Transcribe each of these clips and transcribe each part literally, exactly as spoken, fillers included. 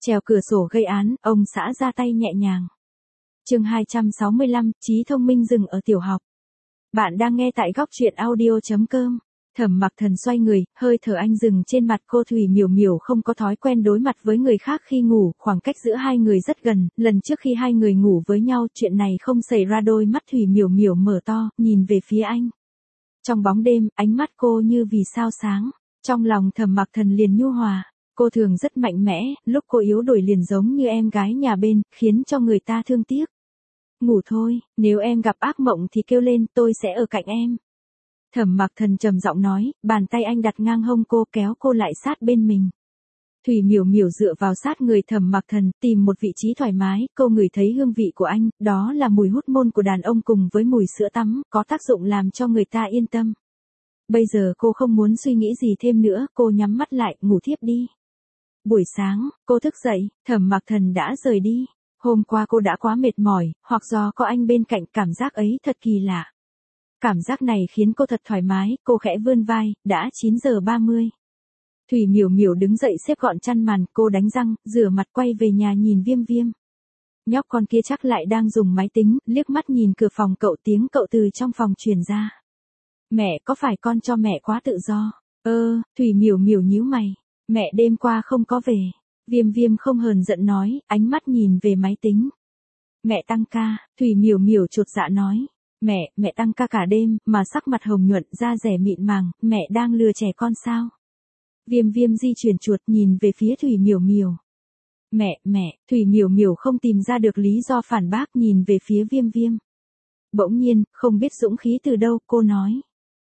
Trèo cửa sổ gây án, ông xã ra tay nhẹ nhàng. Chương hai trăm sáu mươi lăm, trí thông minh dừng ở tiểu học. Bạn đang nghe tại góc truyện audio chấm com. Thẩm Mặc Thần xoay người, hơi thở anh dừng trên mặt cô. Thủy Miểu Miểu không có thói quen đối mặt với người khác khi ngủ, khoảng cách giữa hai người rất gần, lần trước khi hai người ngủ với nhau, chuyện này không xảy ra. Đôi mắt Thủy Miểu Miểu mở to, nhìn về phía anh. Trong bóng đêm, ánh mắt cô như vì sao sáng, trong lòng Thẩm Mặc Thần liền nhu hòa. Cô thường rất mạnh mẽ, lúc cô yếu đuổi liền giống như em gái nhà bên, khiến cho người ta thương tiếc. Ngủ thôi, nếu em gặp ác mộng thì kêu lên, tôi sẽ ở cạnh em. Thẩm Mặc Thần trầm giọng nói, bàn tay anh đặt ngang hông cô, kéo cô lại sát bên mình. Thủy Miểu Miểu dựa vào sát người Thẩm Mặc Thần, tìm một vị trí thoải mái. Cô ngửi thấy hương vị của anh, đó là mùi hút môn của đàn ông cùng với mùi sữa tắm, có tác dụng làm cho người ta yên tâm. Bây giờ cô không muốn suy nghĩ gì thêm nữa, cô nhắm mắt lại, ngủ thiếp đi. Buổi sáng, cô thức dậy, Thẩm Mặc Thần đã rời đi. Hôm qua cô đã quá mệt mỏi, hoặc do có anh bên cạnh, cảm giác ấy thật kỳ lạ. Cảm giác này khiến cô thật thoải mái, cô khẽ vươn vai, đã chín giờ ba mươi. Thủy Miểu Miểu đứng dậy xếp gọn chăn màn, cô đánh răng, rửa mặt quay về nhà nhìn Viêm Viêm. Nhóc con kia chắc lại đang dùng máy tính, liếc mắt nhìn cửa phòng cậu, tiếng cậu từ trong phòng truyền ra. Mẹ, có phải con cho mẹ quá tự do? Ơ, Thủy Miểu Miểu nhíu mày. Mẹ đêm qua không có về. Viêm Viêm không hờn giận nói, ánh mắt nhìn về máy tính. Mẹ tăng ca, Thủy Miểu Miểu chột dạ nói. Mẹ, mẹ tăng ca cả đêm, mà sắc mặt hồng nhuận, da dẻ mịn màng, mẹ đang lừa trẻ con sao? Viêm Viêm di chuyển chuột nhìn về phía Thủy Miểu Miểu. Mẹ, mẹ, Thủy Miểu Miểu không tìm ra được lý do phản bác, nhìn về phía Viêm Viêm. Bỗng nhiên, không biết dũng khí từ đâu, cô nói.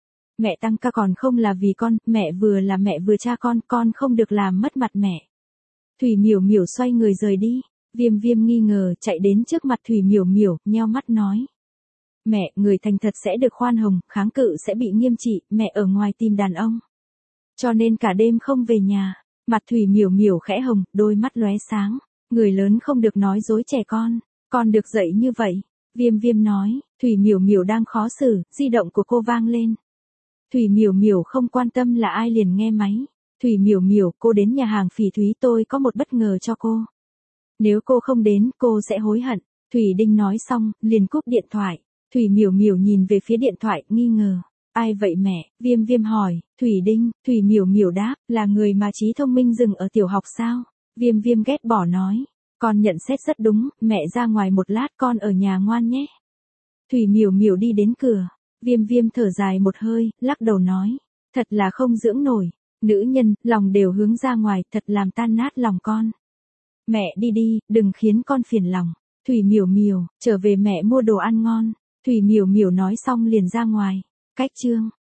Mẹ tăng ca còn không là vì con, mẹ vừa là mẹ vừa cha con, con không được làm mất mặt mẹ. Thủy Miểu Miểu xoay người rời đi. Viêm Viêm nghi ngờ, chạy đến trước mặt Thủy Miểu Miểu, nheo mắt nói. Mẹ, người thành thật sẽ được khoan hồng, kháng cự sẽ bị nghiêm trị, mẹ ở ngoài tìm đàn ông. Cho nên cả đêm không về nhà. Mặt Thủy Miểu Miểu khẽ hồng, đôi mắt lóe sáng. Người lớn không được nói dối trẻ con, con được dạy như vậy. Viêm Viêm nói. Thủy Miểu Miểu đang khó xử, di động của cô vang lên. Thủy Miểu Miểu không quan tâm là ai liền nghe máy. Thủy Miểu Miểu, cô đến nhà hàng Phỉ Thúy, tôi có một bất ngờ cho cô. Nếu cô không đến, cô sẽ hối hận. Thủy Đinh nói xong, liền cúp điện thoại. Thủy Miểu Miểu nhìn về phía điện thoại, nghi ngờ. Ai vậy mẹ? Viêm Viêm hỏi. Thủy Đinh. Thủy Miểu Miểu đáp, là người mà trí thông minh dừng ở tiểu học sao? Viêm Viêm ghét bỏ nói. Con nhận xét rất đúng, mẹ ra ngoài một lát, con ở nhà ngoan nhé. Thủy Miểu Miểu đi đến cửa. Viêm Viêm thở dài một hơi, lắc đầu nói. Thật là không dưỡng nổi. Nữ nhân, lòng đều hướng ra ngoài, thật làm tan nát lòng con. Mẹ đi đi, đừng khiến con phiền lòng. Thủy Miểu Miểu, trở về mẹ mua đồ ăn ngon. Thủy Miểu Miểu nói xong liền ra ngoài. Cách chương